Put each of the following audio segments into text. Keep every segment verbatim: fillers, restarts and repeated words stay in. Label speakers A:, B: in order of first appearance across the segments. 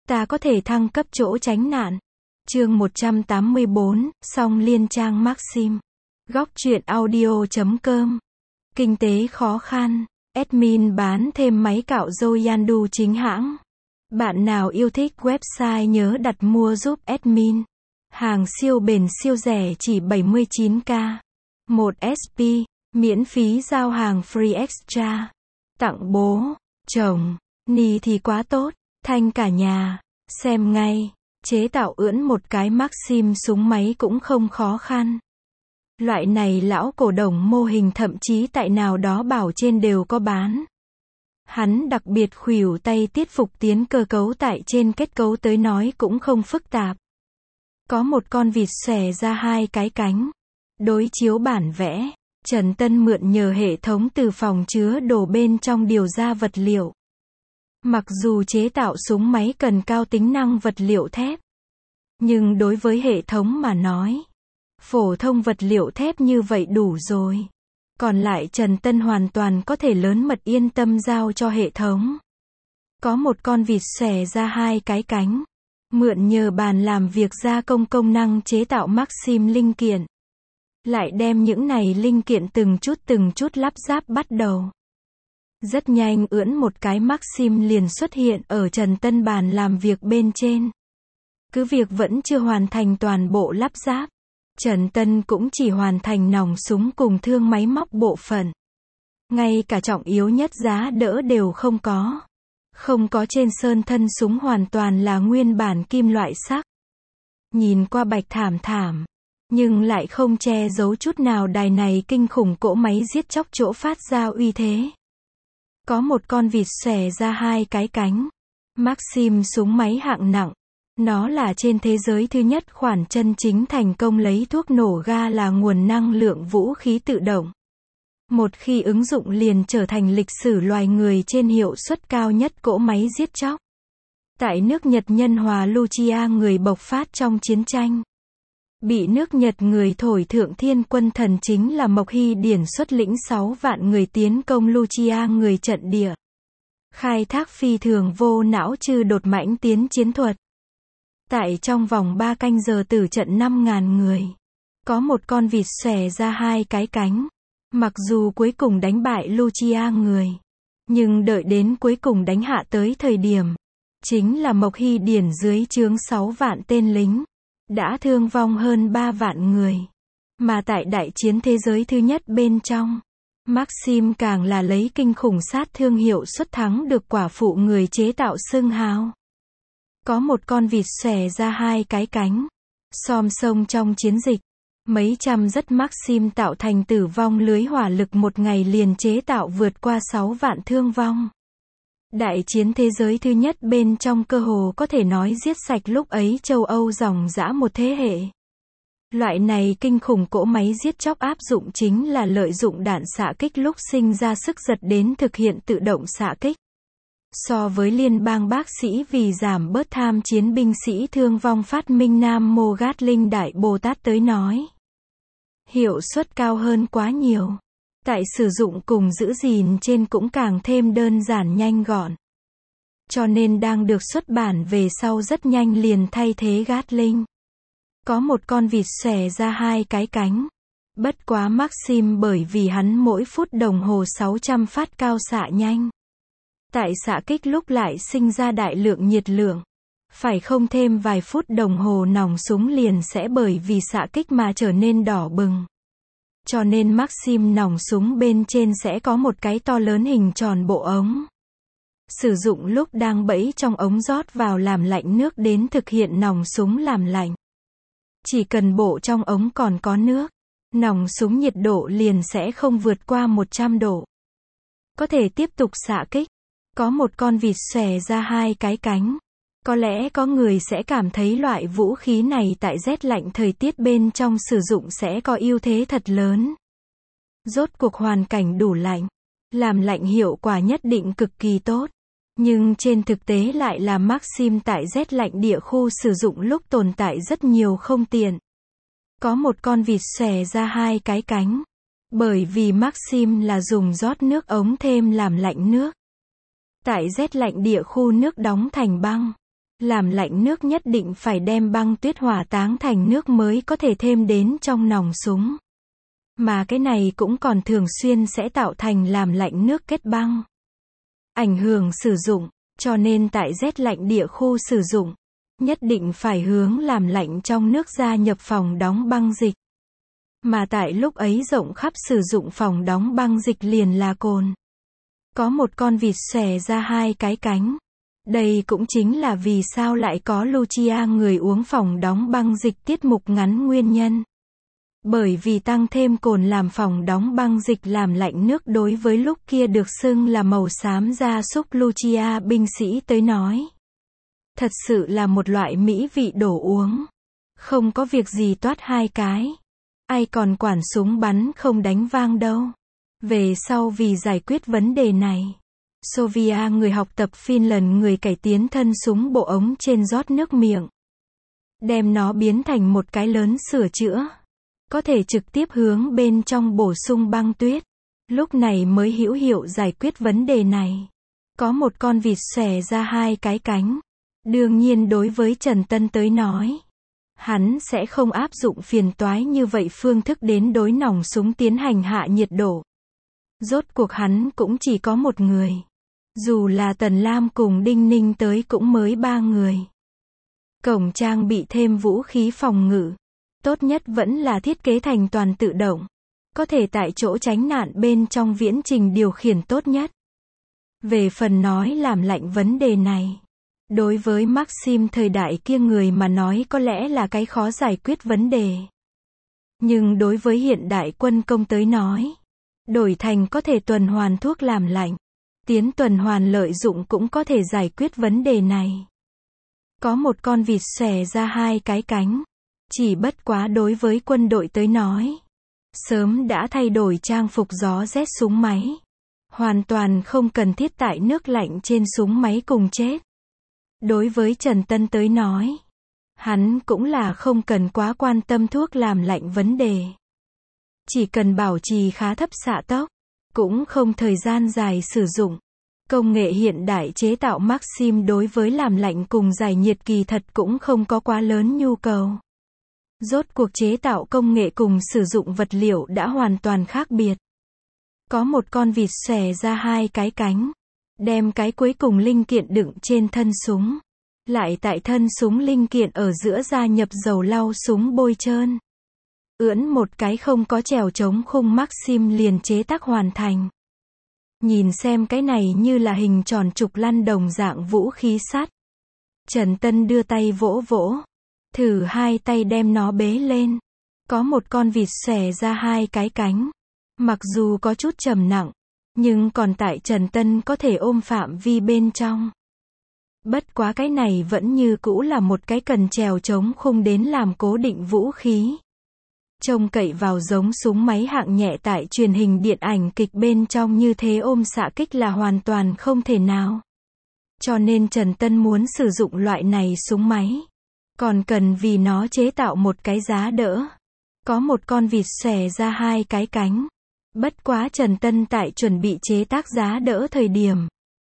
A: ta có thể thăng cấp chỗ tránh nạn. Chương một trăm tám mươi bốn, song liên trang Maxim. Góc truyện audio chấm com. Kinh tế khó khăn. Admin bán thêm máy cạo râu Yandu chính hãng. Bạn nào yêu thích website nhớ đặt mua giúp admin. Hàng siêu bền siêu rẻ chỉ bảy mươi chín k. một ét pê, miễn phí giao hàng free extra. Tặng bố, chồng, ni thì quá tốt, thanh cả nhà. Xem ngay, chế tạo ưỡn một cái Maxim súng máy cũng không khó khăn. Loại này lão cổ đồng mô hình thậm chí tại nào đó bảo trên đều có bán. Hắn đặc biệt khuỷu tay tiết phục tiến cơ cấu tại trên kết cấu tới nói cũng không phức tạp. Có một con vịt xòe ra hai cái cánh. Đối chiếu bản vẽ, Trần Tân mượn nhờ hệ thống từ phòng chứa đồ bên trong điều ra vật liệu. Mặc dù chế tạo súng máy cần cao tính năng vật liệu thép, nhưng đối với hệ thống mà nói, phổ thông vật liệu thép như vậy đủ rồi. Còn lại Trần Tân hoàn toàn có thể lớn mật yên tâm giao cho hệ thống. Có một con vịt xòe ra hai cái cánh. Mượn nhờ bàn làm việc gia công công năng chế tạo Maxim linh kiện. Lại đem những này linh kiện từng chút từng chút lắp ráp bắt đầu. Rất nhanh ưỡn một cái Maxim liền xuất hiện ở Trần Tân bàn làm việc bên trên. Cứ việc vẫn chưa hoàn thành toàn bộ lắp ráp, Trần Tân cũng chỉ hoàn thành nòng súng cùng thương máy móc bộ phận. Ngay cả trọng yếu nhất giá đỡ đều không có. Không có trên sơn thân súng hoàn toàn là nguyên bản kim loại sắc. Nhìn qua bạch thảm thảm, nhưng lại không che giấu chút nào đài này kinh khủng cỗ máy giết chóc chỗ phát ra uy thế. Có một con vịt xòe ra hai cái cánh. Maxim súng máy hạng nặng. Nó là trên thế giới thứ nhất khoản chân chính thành công lấy thuốc nổ ga là nguồn năng lượng vũ khí tự động. Một khi ứng dụng liền trở thành lịch sử loài người trên hiệu suất cao nhất cỗ máy giết chóc. Tại nước Nhật nhân hòa Lucia người bộc phát trong chiến tranh. Bị nước Nhật người thổi thượng thiên quân thần chính là Mộc Hy Điển xuất lĩnh sáu vạn người tiến công Lucia người trận địa. Khai thác phi thường vô não trừ đột mãnh tiến chiến thuật. Tại trong vòng ba canh giờ tử trận năm nghìn người. Có một con vịt xòe ra hai cái cánh. Mặc dù cuối cùng đánh bại Lucia người, nhưng đợi đến cuối cùng đánh hạ tới thời điểm, chính là Mộc Hy Điển dưới trướng sáu vạn tên lính, đã thương vong hơn ba vạn người. Mà tại đại chiến thế giới thứ nhất bên trong, Maxim càng là lấy kinh khủng sát thương hiệu suất thắng được quả phụ người chế tạo xưng hào. Có một con vịt xòe ra hai cái cánh. Xom sông trong chiến dịch, mấy trăm rất Maxim tạo thành tử vong lưới hỏa lực một ngày liền chế tạo vượt qua sáu vạn thương vong. Đại chiến thế giới thứ nhất bên trong cơ hồ có thể nói giết sạch lúc ấy châu Âu dòng dã một thế hệ. Loại này kinh khủng cỗ máy giết chóc áp dụng chính là lợi dụng đạn xạ kích lúc sinh ra sức giật đến thực hiện tự động xạ kích. So với liên bang bác sĩ vì giảm bớt tham chiến binh sĩ thương vong phát minh Nam Mô Gatling Đại Bồ Tát tới nói, hiệu suất cao hơn quá nhiều. Tại sử dụng cùng giữ gìn trên cũng càng thêm đơn giản nhanh gọn. Cho nên đang được xuất bản về sau rất nhanh liền thay thế Gatling. Có một con vịt xòe ra hai cái cánh. Bất quá Maxim bởi vì hắn mỗi phút đồng hồ sáu trăm phát cao xạ nhanh. Tại xạ kích lúc lại sinh ra đại lượng nhiệt lượng. Phải không thêm vài phút đồng hồ nòng súng liền sẽ bởi vì xạ kích mà trở nên đỏ bừng. Cho nên Maxim nòng súng bên trên sẽ có một cái to lớn hình tròn bộ ống. Sử dụng lúc đang bẫy trong ống rót vào làm lạnh nước đến thực hiện nòng súng làm lạnh. Chỉ cần bộ trong ống còn có nước, nòng súng nhiệt độ liền sẽ không vượt qua một trăm độ. Có thể tiếp tục xạ kích. Có một con vịt xòe ra hai cái cánh. Có lẽ có người sẽ cảm thấy loại vũ khí này tại rét lạnh thời tiết bên trong sử dụng sẽ có ưu thế thật lớn. Rốt cuộc hoàn cảnh đủ lạnh, làm lạnh hiệu quả nhất định cực kỳ tốt. Nhưng trên thực tế lại là Maxim tại rét lạnh địa khu sử dụng lúc tồn tại rất nhiều không tiện. Có một con vịt xòe ra hai cái cánh. Bởi vì Maxim là dùng rót nước ống thêm làm lạnh nước. Tại rét lạnh địa khu nước đóng thành băng. Làm lạnh nước nhất định phải đem băng tuyết hỏa táng thành nước mới có thể thêm đến trong nòng súng. Mà cái này cũng còn thường xuyên sẽ tạo thành làm lạnh nước kết băng. Ảnh hưởng sử dụng, cho nên tại rét lạnh địa khu sử dụng, nhất định phải hướng làm lạnh trong nước gia nhập phòng đóng băng dịch. Mà tại lúc ấy rộng khắp sử dụng phòng đóng băng dịch liền là cồn. Có một con vịt xòe ra hai cái cánh. Đây cũng chính là vì sao lại có Lucia người uống phòng đóng băng dịch tiết mục ngắn nguyên nhân. Bởi vì tăng thêm cồn làm phòng đóng băng dịch làm lạnh nước đối với lúc kia được xưng là màu xám gia súc Lucia binh sĩ tới nói. Thật sự là một loại mỹ vị đồ uống. Không có việc gì toát hai cái. Ai còn quản súng bắn không đánh vang đâu. Về sau vì giải quyết vấn đề này, Sofia người học tập Finland người cải tiến thân súng bộ ống trên rót nước miệng. Đem nó biến thành một cái lớn sửa chữa. Có thể trực tiếp hướng bên trong bổ sung băng tuyết. Lúc này mới hữu hiệu giải quyết vấn đề này. Có một con vịt xòe ra hai cái cánh. Đương nhiên đối với Trần Tân tới nói, hắn sẽ không áp dụng phiền toái như vậy phương thức đến đối nòng súng tiến hành hạ nhiệt độ. Rốt cuộc hắn cũng chỉ có một người. Dù là Tần Lam cùng Đinh Ninh tới cũng mới ba người. Cổng trang bị thêm vũ khí phòng ngự. Tốt nhất vẫn là thiết kế thành toàn tự động. Có thể tại chỗ tránh nạn bên trong viễn trình điều khiển tốt nhất. Về phần nói làm lạnh vấn đề này. Đối với Maxim thời đại kia người mà nói có lẽ là cái khó giải quyết vấn đề. Nhưng đối với hiện đại quân công tới nói, đổi thành có thể tuần hoàn thuốc làm lạnh. Tiến tuần hoàn lợi dụng cũng có thể giải quyết vấn đề này. Có một con vịt xòe ra hai cái cánh. Chỉ bất quá đối với quân đội tới nói. Sớm đã thay đổi trang phục gió rét súng máy. Hoàn toàn không cần thiết tại nước lạnh trên súng máy cùng chết. Đối với Trần Tân tới nói. Hắn cũng là không cần quá quan tâm thuốc làm lạnh vấn đề. Chỉ cần bảo trì khá thấp xạ tốc. Cũng không thời gian dài sử dụng. Công nghệ hiện đại chế tạo Maxim đối với làm lạnh cùng giải nhiệt kỳ thật cũng không có quá lớn nhu cầu. Rốt cuộc chế tạo công nghệ cùng sử dụng vật liệu đã hoàn toàn khác biệt. Có một con vịt xòe ra hai cái cánh. Đem cái cuối cùng linh kiện đựng trên thân súng. Lại tại thân súng linh kiện ở giữa gia nhập dầu lau súng bôi trơn. Ưỡn một cái không có chèo chống khung Maxim liền chế tác hoàn thành. Nhìn xem cái này như là hình tròn trục lăn đồng dạng vũ khí sắt. Trần Tân đưa tay vỗ vỗ. Thử hai tay đem nó bế lên. Có một con vịt xòe ra hai cái cánh. Mặc dù có chút trầm nặng. Nhưng còn tại Trần Tân có thể ôm phạm vi bên trong. Bất quá cái này vẫn như cũ là một cái cần chèo chống khung đến làm cố định vũ khí. Trông cậy vào giống súng máy hạng nhẹ tại truyền hình điện ảnh kịch bên trong như thế ôm xạ kích là hoàn toàn không thể nào. Cho nên Trần Tân muốn sử dụng loại này súng máy. Còn cần vì nó chế tạo một cái giá đỡ. Có một con vịt xòe ra hai cái cánh. Bất quá Trần Tân tại chuẩn bị chế tác giá đỡ thời điểm.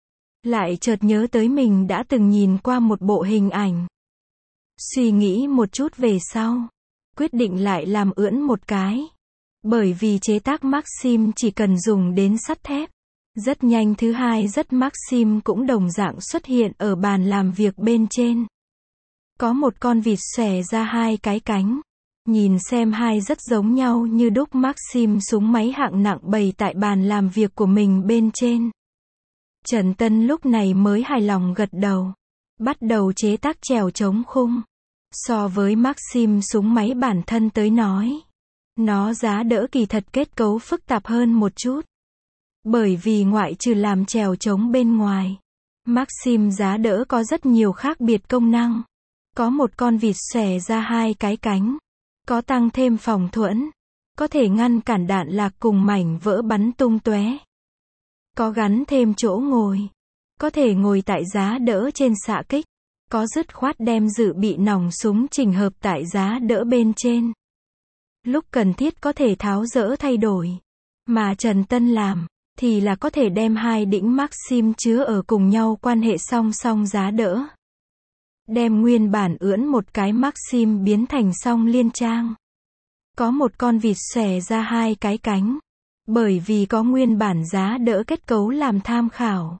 A: Lại chợt nhớ tới mình đã từng nhìn qua một bộ hình ảnh. Suy nghĩ một chút về sau. Quyết định lại làm ưỡn một cái. Bởi vì chế tác Maxim chỉ cần dùng đến sắt thép. Rất nhanh thứ hai rất Maxim cũng đồng dạng xuất hiện ở bàn làm việc bên trên. Có một con vịt xòe ra hai cái cánh. Nhìn xem hai rất giống nhau như đúc Maxim súng máy hạng nặng bày tại bàn làm việc của mình bên trên. Trần Tân lúc này mới hài lòng gật đầu. Bắt đầu chế tác chèo chống khung. So với Maxim súng máy bản thân tới nói. Nó giá đỡ kỳ thật kết cấu phức tạp hơn một chút. Bởi vì ngoại trừ làm chèo chống bên ngoài. Maxim giá đỡ có rất nhiều khác biệt công năng. Có một con vịt xòe ra hai cái cánh. Có tăng thêm phòng thuẫn. Có thể ngăn cản đạn lạc cùng mảnh vỡ bắn tung tóe. Có gắn thêm chỗ ngồi. Có thể ngồi tại giá đỡ trên xạ kích. Có dứt khoát đem dự bị nòng súng chỉnh hợp tại giá đỡ bên trên. Lúc cần thiết có thể tháo dỡ thay đổi. Mà Trần Tân làm, thì là có thể đem hai đỉnh Maxim chứa ở cùng nhau quan hệ song song giá đỡ. đem nguyên bản ưỡn một cái Maxim biến thành song liên trang. Có một con vịt xòe ra hai cái cánh. Bởi vì có nguyên bản giá đỡ kết cấu làm tham khảo.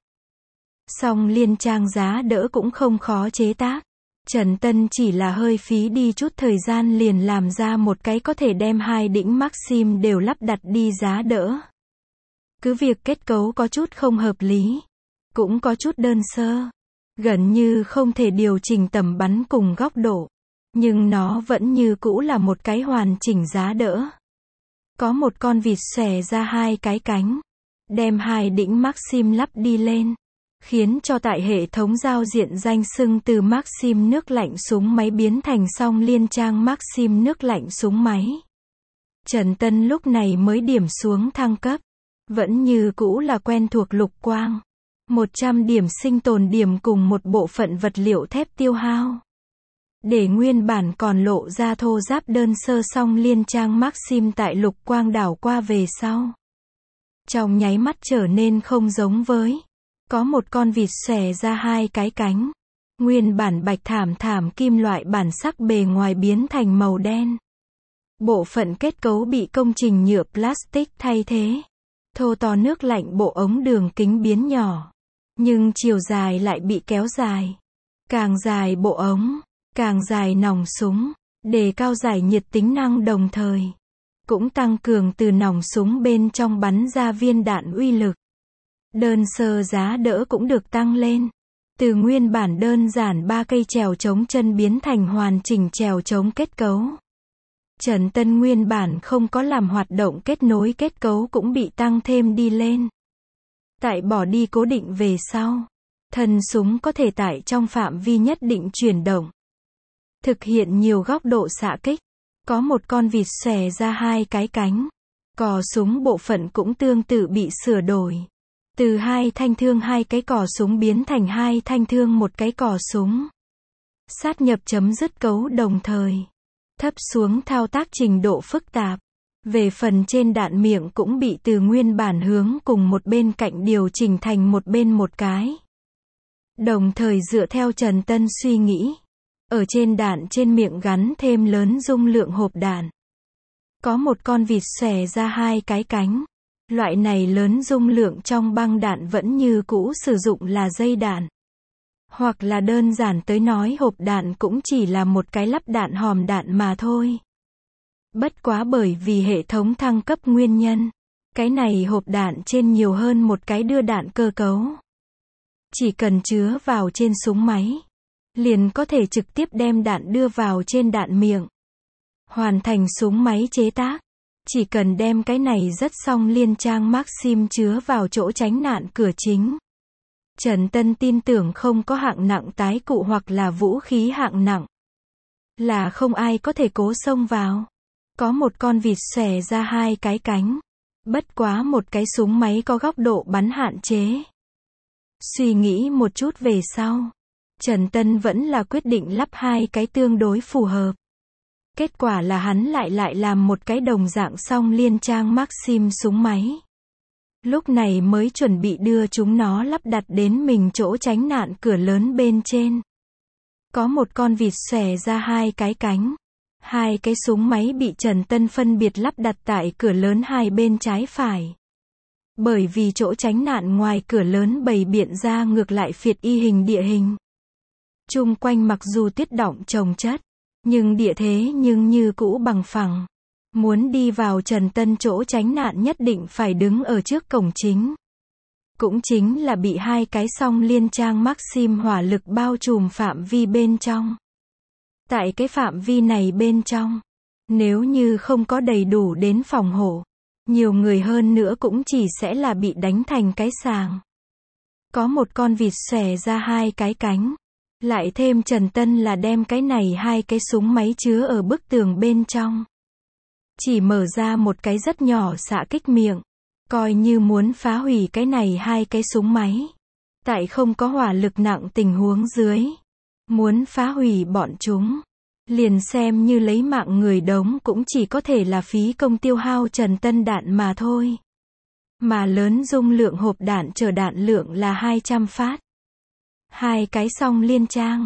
A: Song liên trang giá đỡ cũng không khó chế tác. Trần Tân chỉ là hơi phí đi chút thời gian liền làm ra một cái có thể đem hai đỉnh Maxim đều lắp đặt đi giá đỡ. Cứ việc kết cấu có chút không hợp lý, cũng có chút đơn sơ, gần như không thể điều chỉnh tầm bắn cùng góc độ, nhưng nó vẫn như cũ là một cái hoàn chỉnh giá đỡ. Có một con vịt xòe ra hai cái cánh, đem hai đỉnh Maxim lắp đi lên, khiến cho tại hệ thống giao diện danh xưng từ Maxim nước lạnh súng máy biến thành song liên trang Maxim nước lạnh súng máy. Trần Tân lúc này mới điểm xuống thăng cấp, vẫn như cũ là quen thuộc lục quang, một trăm điểm sinh tồn điểm cùng một bộ phận vật liệu thép tiêu hao. Để nguyên bản còn lộ ra thô ráp đơn sơ song liên trang Maxim tại lục quang đảo qua về sau, trong nháy mắt trở nên không giống với. Có một con vịt xòe ra hai cái cánh. Nguyên bản bạch thảm thảm kim loại bản sắc bề ngoài biến thành màu đen. Bộ phận kết cấu bị công trình nhựa plastic thay thế. Thô to nước lạnh bộ ống đường kính biến nhỏ. Nhưng chiều dài lại bị kéo dài. Càng dài bộ ống, càng dài nòng súng. Đề cao giải nhiệt tính năng đồng thời. Cũng tăng cường từ nòng súng bên trong bắn ra viên đạn uy lực. Đơn sơ giá đỡ cũng được tăng lên. Từ nguyên bản đơn giản ba cây chèo chống chân biến thành hoàn chỉnh chèo chống kết cấu. Trần Tân nguyên bản không có làm hoạt động kết nối kết cấu cũng bị tăng thêm đi lên. Tại bỏ đi cố định về sau, thân súng có thể tại trong phạm vi nhất định chuyển động. Thực hiện nhiều góc độ xạ kích. Có một con vịt xòe ra hai cái cánh. Cò súng bộ phận cũng tương tự bị sửa đổi. Từ hai thanh thương hai cái cò súng biến thành hai thanh thương một cái cò súng. Sát nhập chấm dứt cấu đồng thời. Thấp xuống thao tác trình độ phức tạp. Về phần trên đạn miệng cũng bị từ nguyên bản hướng cùng một bên cạnh điều chỉnh thành một bên một cái. Đồng thời dựa theo Trần Tân suy nghĩ. Ở trên đạn trên miệng gắn thêm lớn dung lượng hộp đạn. Có một con vịt xòe ra hai cái cánh. Loại này lớn dung lượng trong băng đạn vẫn như cũ sử dụng là dây đạn. Hoặc là đơn giản tới nói hộp đạn cũng chỉ là một cái lắp đạn hòm đạn mà thôi. Bất quá bởi vì hệ thống thăng cấp nguyên nhân, cái này hộp đạn trên nhiều hơn một cái đưa đạn cơ cấu. Chỉ cần chứa vào trên súng máy, liền có thể trực tiếp đem đạn đưa vào trên đạn miệng. Hoàn thành súng máy chế tác. Chỉ cần đem cái này rất song liên trang Maxim chứa vào chỗ tránh nạn cửa chính. Trần Tân tin tưởng không có hạng nặng tái cụ hoặc là vũ khí hạng nặng. Là không ai có thể cố xông vào. Có một con vịt xòe ra hai cái cánh. Bất quá một cái súng máy có góc độ bắn hạn chế. Suy nghĩ một chút về sau. Trần Tân vẫn là quyết định lắp hai cái tương đối phù hợp. Kết quả là hắn lại lại làm một cái đồng dạng song liên trang Maxim súng máy. Lúc này mới chuẩn bị đưa chúng nó lắp đặt đến mình chỗ tránh nạn cửa lớn bên trên. Có một con vịt xòe ra hai cái cánh. Hai cái súng máy bị Trần Tân phân biệt lắp đặt tại cửa lớn hai bên trái phải. Bởi vì chỗ tránh nạn ngoài cửa lớn bày biện ra ngược lại phiệt y hình địa hình. Chung quanh mặc dù tuyết đọng chồng chất, nhưng địa thế nhưng như cũ bằng phẳng. Muốn đi vào Trần Tân chỗ tránh nạn nhất định phải đứng ở trước cổng chính. Cũng chính là bị hai cái song liên trang Maxim hỏa lực bao trùm phạm vi bên trong. Tại cái phạm vi này bên trong, nếu như không có đầy đủ đến phòng hộ, nhiều người hơn nữa cũng chỉ sẽ là bị đánh thành cái sàng. Có một con vịt xòe ra hai cái cánh. Lại thêm Trần Tân là đem cái này hai cái súng máy chứa ở bức tường bên trong. Chỉ mở ra một cái rất nhỏ xạ kích miệng. Coi như muốn phá hủy cái này hai cái súng máy. Tại không có hỏa lực nặng tình huống dưới. Muốn phá hủy bọn chúng. Liền xem như lấy mạng người đống cũng chỉ có thể là phí công tiêu hao Trần Tân đạn mà thôi. Mà lớn dung lượng hộp đạn chở đạn lượng là hai trăm phát. Hai cái song liên trang.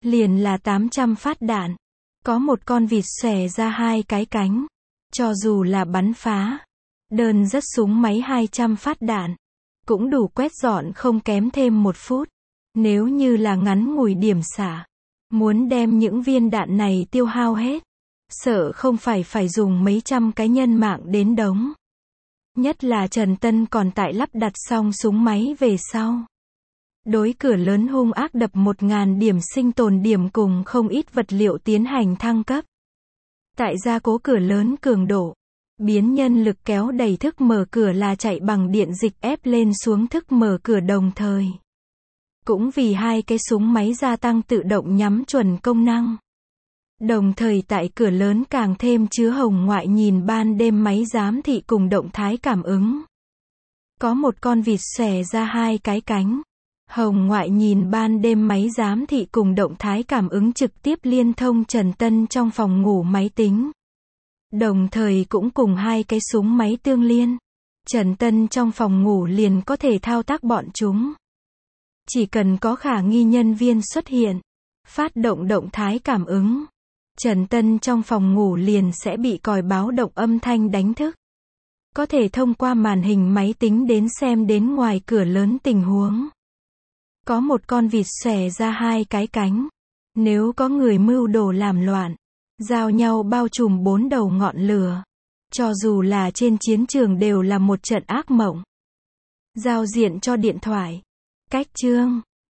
A: liền là tám trăm phát đạn. Có một con vịt xòe ra hai cái cánh. Cho dù là bắn phá đơn rất súng máy hai trăm phát đạn, cũng đủ quét dọn không kém thêm một phút. Nếu như là ngắn ngủi điểm xả, muốn đem những viên đạn này tiêu hao hết, sợ không phải phải dùng mấy trăm cái nhân mạng đến đống. Nhất là Trần Tân còn tại lắp đặt xong súng máy về sau. Đối cửa lớn hung ác đập một nghìn điểm sinh tồn điểm cùng không ít vật liệu tiến hành thăng cấp. Tại gia cố cửa lớn cường độ, biến nhân lực kéo đẩy thức mở cửa là chạy bằng điện dịch ép lên xuống thức mở cửa đồng thời. Cũng vì hai cái súng máy gia tăng tự động nhắm chuẩn công năng. Đồng thời tại cửa lớn càng thêm chứa hồng ngoại nhìn ban đêm máy giám thị cùng động thái cảm ứng. Có một con vịt xòe ra hai cái cánh. Hồng ngoại nhìn ban đêm máy giám thị cùng động thái cảm ứng trực tiếp liên thông Trần Tân trong phòng ngủ máy tính. Đồng thời cũng cùng hai cái súng máy tương liên. Trần Tân trong phòng ngủ liền có thể thao tác bọn chúng. Chỉ cần có khả nghi nhân viên xuất hiện, phát động động thái cảm ứng, Trần Tân trong phòng ngủ liền sẽ bị còi báo động âm thanh đánh thức. Có thể thông qua màn hình máy tính đến xem đến ngoài cửa lớn tình huống. Có một con vịt xòe ra hai cái cánh. Nếu có người mưu đồ làm loạn, giao nhau bao trùm bốn đầu ngọn lửa. Cho dù là trên chiến trường đều là một trận ác mộng. Giao diện cho điện thoại. Cách chương